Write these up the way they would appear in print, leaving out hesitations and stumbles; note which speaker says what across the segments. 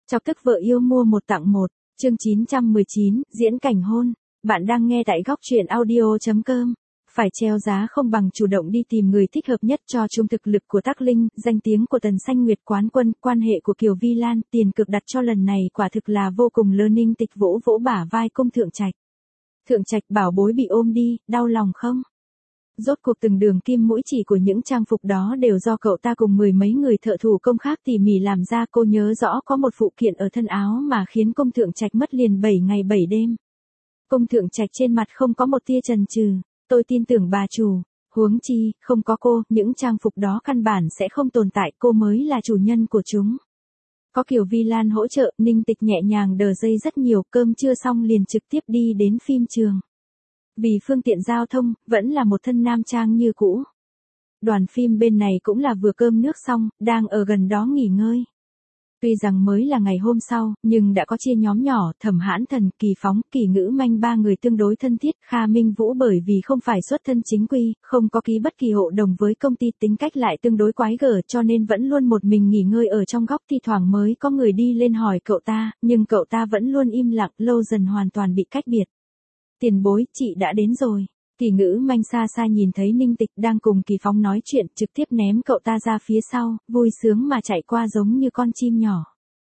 Speaker 1: Chọc tức vợ yêu mua một tặng một, chương 919, diễn cảnh hôn. Bạn đang nghe tại góc truyện audio.com. Phải treo giá không bằng chủ động đi tìm người thích hợp nhất cho chung thực lực của Tắc Linh, danh tiếng của Tần Xanh Nguyệt quán quân, quan hệ của Kiều Vi Lan, tiền cực đặt cho lần này quả thực là vô cùng lớn. Ninh Tịch vỗ vỗ bả vai Cung Thượng Trạch. Thượng Trạch bảo bối bị ôm đi, đau lòng không? Rốt cuộc từng đường kim mũi chỉ của những trang phục đó đều do cậu ta cùng mười mấy người thợ thủ công khác tỉ mỉ làm ra. Cô nhớ rõ có một phụ kiện ở thân áo mà khiến Cung Thượng Trạch mất liền 7 ngày 7 đêm. Cung Thượng Trạch trên mặt không có một tia chần chừ. Tôi tin tưởng bà chủ, huống chi, không có cô, những trang phục đó căn bản sẽ không tồn tại, cô mới là chủ nhân của chúng. Có Kiều Vi Lan hỗ trợ, Ninh Tịch nhẹ nhàng đờ dây rất nhiều, cơm trưa xong liền trực tiếp đi đến phim trường. Vì phương tiện giao thông, vẫn là một thân nam trang như cũ. Đoàn phim bên này cũng là vừa cơm nước xong, đang ở gần đó nghỉ ngơi. Tuy rằng mới là ngày hôm sau, nhưng đã có chia nhóm nhỏ, Thẩm Hãn Thần, Kỳ Phóng, Kỳ Ngữ Manh ba người tương đối thân thiết. Kha Minh Vũ bởi vì không phải xuất thân chính quy, không có ký bất kỳ hộ đồng với công ty, tính cách lại tương đối quái gở, cho nên vẫn luôn một mình nghỉ ngơi ở trong góc. Thi thoảng mới có người đi lên hỏi cậu ta, nhưng cậu ta vẫn luôn im lặng, lâu dần hoàn toàn bị cách biệt. Tiền bối, chị đã đến rồi. Kỳ Ngữ Manh xa xa nhìn thấy Ninh Tịch đang cùng Kỳ Phóng nói chuyện, trực tiếp ném cậu ta ra phía sau, vui sướng mà chạy qua giống như con chim nhỏ.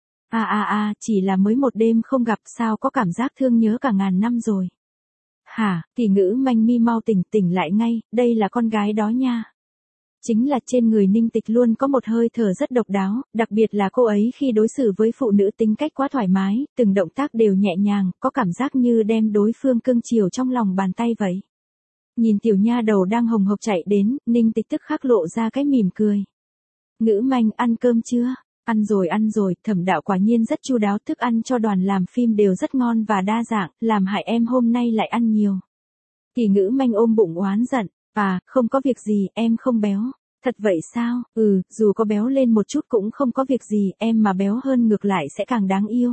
Speaker 1: Chỉ là mới một đêm không gặp, sao có cảm giác thương nhớ cả ngàn năm rồi. Hả? Kỳ Ngữ Manh mi mau tỉnh lại ngay, đây là con gái đó nha. Chính là trên người Ninh Tịch luôn có một hơi thở rất độc đáo, đặc biệt là cô ấy khi đối xử với phụ nữ tính cách quá thoải mái, từng động tác đều nhẹ nhàng, có cảm giác như đem đối phương cưng chiều trong lòng bàn tay vậy. Nhìn tiểu nha đầu đang hồng hộc chạy đến, Ninh Tịch tức khắc lộ ra cái mỉm cười. Ngữ Manh, ăn cơm chưa? Ăn rồi, Thẩm đạo quả nhiên rất chu đáo, thức ăn cho đoàn làm phim đều rất ngon và đa dạng, làm hại em hôm nay lại ăn nhiều. Kỳ Ngữ Manh ôm bụng oán giận, không có việc gì, em không béo. Thật vậy sao? Dù có béo lên một chút cũng không có việc gì, em mà béo hơn ngược lại sẽ càng đáng yêu.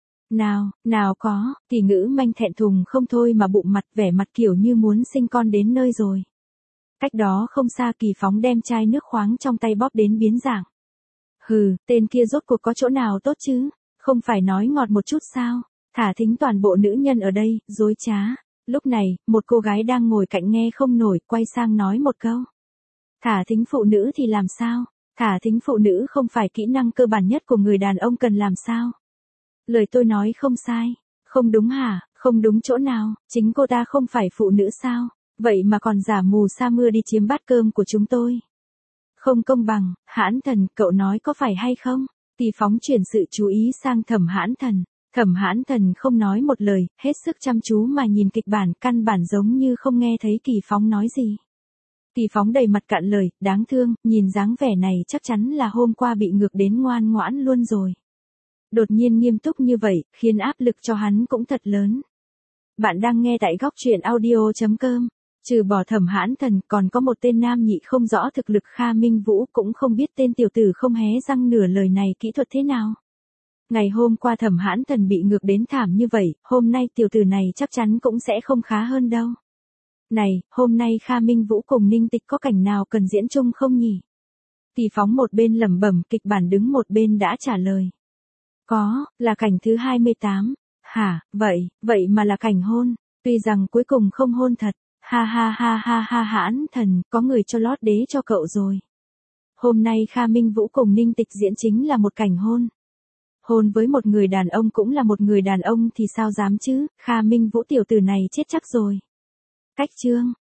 Speaker 1: Nào có, Kỳ Ngữ Manh thẹn thùng không thôi mà bụng mặt, vẻ mặt kiểu như muốn sinh con đến nơi rồi. Cách đó không xa, Kỳ Phóng đem chai nước khoáng trong tay bóp đến biến dạng. Tên kia rốt cuộc có chỗ nào tốt chứ? Không phải nói ngọt một chút sao? Thả thính toàn bộ nữ nhân ở đây, dối trá. Lúc này, một cô gái đang ngồi cạnh nghe không nổi, quay sang nói một câu. Thả thính phụ nữ thì làm sao? Thả thính phụ nữ không phải kỹ năng cơ bản nhất của người đàn ông cần làm sao? Lời tôi nói không sai. Không đúng hả? Không đúng chỗ nào? Chính cô ta không phải phụ nữ sao? Vậy mà còn giả mù sa mưa đi chiếm bát cơm của chúng tôi. Không công bằng. Hãn Thần, cậu nói có phải hay không? Kỳ Phóng chuyển sự chú ý sang Thẩm Hãn Thần. Thẩm Hãn Thần không nói một lời, hết sức chăm chú mà nhìn kịch bản, căn bản giống như không nghe thấy Kỳ Phóng nói gì. Kỳ Phóng đầy mặt cạn lời, đáng thương, nhìn dáng vẻ này chắc chắn là hôm qua bị ngược đến ngoan ngoãn luôn rồi. Đột nhiên nghiêm túc như vậy, khiến áp lực cho hắn cũng thật lớn. Bạn đang nghe tại góc truyện audio.com. Trừ bỏ Thẩm Hãn Thần, còn có một tên nam nhị không rõ thực lực. Kha Minh Vũ, cũng không biết tên tiểu tử không hé răng nửa lời này kỹ thuật thế nào. Ngày hôm qua Thẩm Hãn Thần bị ngược đến thảm như vậy, hôm nay tiểu tử này chắc chắn cũng sẽ không khá hơn đâu. Này, hôm nay Kha Minh Vũ cùng Ninh Tịch có cảnh nào cần diễn chung không nhỉ? Kỳ Phóng một bên lẩm bẩm, kịch bản đứng một bên đã trả lời. Có, là cảnh thứ 28. Hả, vậy mà là cảnh hôn, tuy rằng cuối cùng không hôn thật. Hãn Thần, có người cho lót đế cho cậu rồi. Hôm nay Kha Minh Vũ cùng Ninh Tịch diễn chính là một cảnh hôn. Hôn với một người đàn ông cũng là một người đàn ông thì sao dám chứ, Kha Minh Vũ tiểu tử này chết chắc rồi. Cách chương,